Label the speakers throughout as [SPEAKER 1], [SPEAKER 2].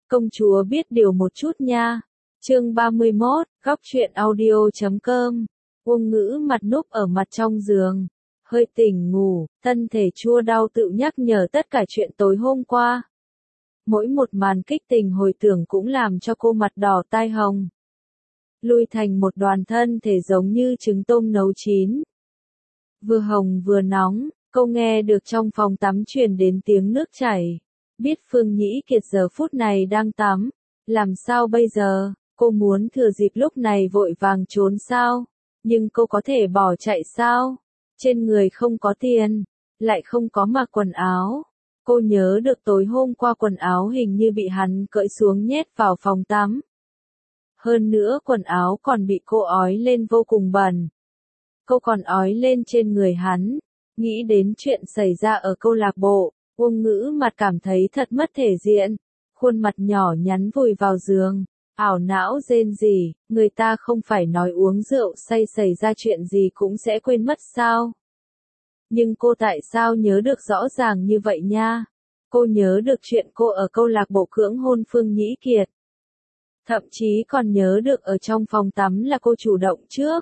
[SPEAKER 1] Công chúa biết điều một chút nha. Chương 31, góc truyện audio.com. Uông Ngữ mặt núp ở mặt trong giường, hơi tỉnh ngủ, thân thể chua đau tự nhắc nhở tất cả chuyện tối hôm qua. Mỗi một màn kích tình hồi tưởng cũng làm cho cô mặt đỏ tai hồng. Lui thành một đoàn thân thể giống như trứng tôm nấu chín. Vừa hồng vừa nóng, cô nghe được trong phòng tắm truyền đến tiếng nước chảy. Biết Phương Nhĩ Kiệt giờ phút này đang tắm, làm sao bây giờ, cô muốn thừa dịp lúc này vội vàng trốn sao, nhưng cô có thể bỏ chạy sao, trên người không có tiền, lại không có mặc quần áo. Cô nhớ được tối hôm qua quần áo hình như bị hắn cởi xuống nhét vào phòng tắm. Hơn nữa quần áo còn bị cô ói lên vô cùng bẩn. Cô còn ói lên trên người hắn, nghĩ đến chuyện xảy ra ở câu lạc bộ. Uông Ngữ mặt cảm thấy thật mất thể diện, khuôn mặt nhỏ nhắn vùi vào giường, ảo não rên rỉ, người ta không phải nói uống rượu say xảy ra chuyện gì cũng sẽ quên mất sao. Nhưng cô tại sao nhớ được rõ ràng như vậy nha? Cô nhớ được chuyện cô ở câu lạc bộ cưỡng hôn Phương Nhĩ Kiệt. Thậm chí còn nhớ được ở trong phòng tắm là cô chủ động trước.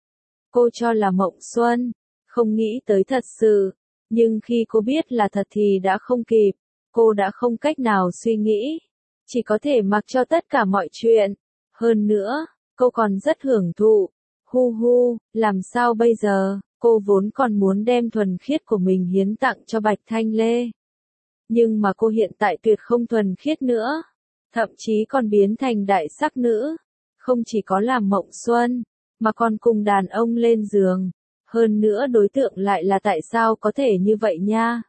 [SPEAKER 1] Cô cho là mộng xuân, không nghĩ tới thật sự. Nhưng khi cô biết là thật thì đã không kịp, cô đã không cách nào suy nghĩ, chỉ có thể mặc cho tất cả mọi chuyện. Hơn nữa, cô còn rất hưởng thụ. Hu hu, làm sao bây giờ, cô vốn còn muốn đem thuần khiết của mình hiến tặng cho Bạch Thanh Lê. Nhưng mà cô hiện tại tuyệt không thuần khiết nữa, thậm chí còn biến thành đại sắc nữ, không chỉ có làm mộng xuân, mà còn cùng đàn ông lên giường. Hơn nữa đối tượng lại là tại sao có thể như vậy nha.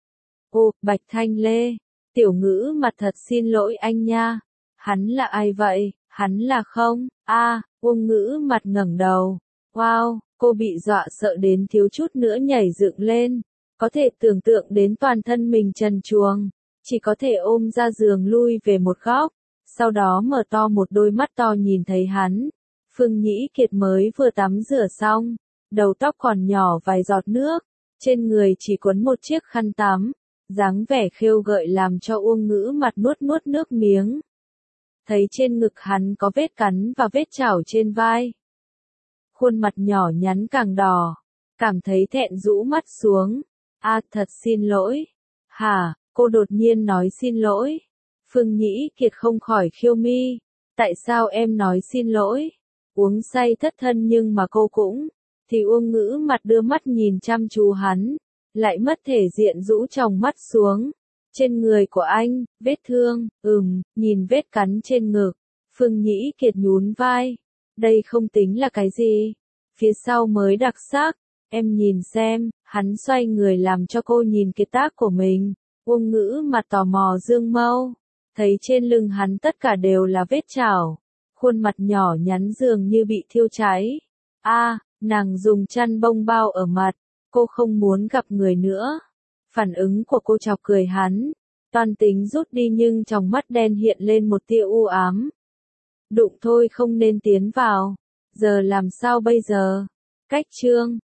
[SPEAKER 1] Ô, Bạch Thanh Lê, Tiểu Ngữ mặt thật xin lỗi anh nha. Hắn là ai vậy, hắn là không, Uông Ngữ mặt ngẩng đầu. Wow, cô bị dọa sợ đến thiếu chút nữa nhảy dựng lên. Có thể tưởng tượng đến toàn thân mình trần truồng, chỉ có thể ôm ra giường lui về một góc. Sau đó mở to một đôi mắt to nhìn thấy hắn. Phương Nhĩ Kiệt mới vừa tắm rửa xong. Đầu tóc còn nhỏ vài giọt nước, trên người chỉ quấn một chiếc khăn tắm, dáng vẻ khêu gợi làm cho Uông Ngữ mặt nuốt nuốt nước miếng. Thấy trên ngực hắn có vết cắn và vết chảo trên vai. Khuôn mặt nhỏ nhắn càng đỏ, cảm thấy thẹn rũ mắt xuống. Thật xin lỗi. Hả, cô đột nhiên nói xin lỗi. Phương Nhĩ Kiệt không khỏi khiêu mi. Tại sao em nói xin lỗi? Uống say thất thân nhưng mà cô cũng... Thì Uông Ngữ mặt đưa mắt nhìn chăm chú hắn, lại mất thể diện rũ tròng mắt xuống. Trên người của anh, vết thương, nhìn vết cắn trên ngực. Phương Nhĩ Kiệt nhún vai. Đây không tính là cái gì. Phía sau mới đặc sắc. Em nhìn xem, hắn xoay người làm cho cô nhìn kiệt tác của mình. Uông Ngữ mặt tò mò dương mâu. Thấy trên lưng hắn tất cả đều là vết chảo. Khuôn mặt nhỏ nhắn dường như bị thiêu cháy. Nàng dùng chăn bông bao ở mặt, cô không muốn gặp người nữa. Phản ứng của cô chọc cười hắn, toan tính rút đi nhưng trong mắt đen hiện lên một tia u ám. Đụng thôi không nên tiến vào, giờ làm sao bây giờ? Cách chương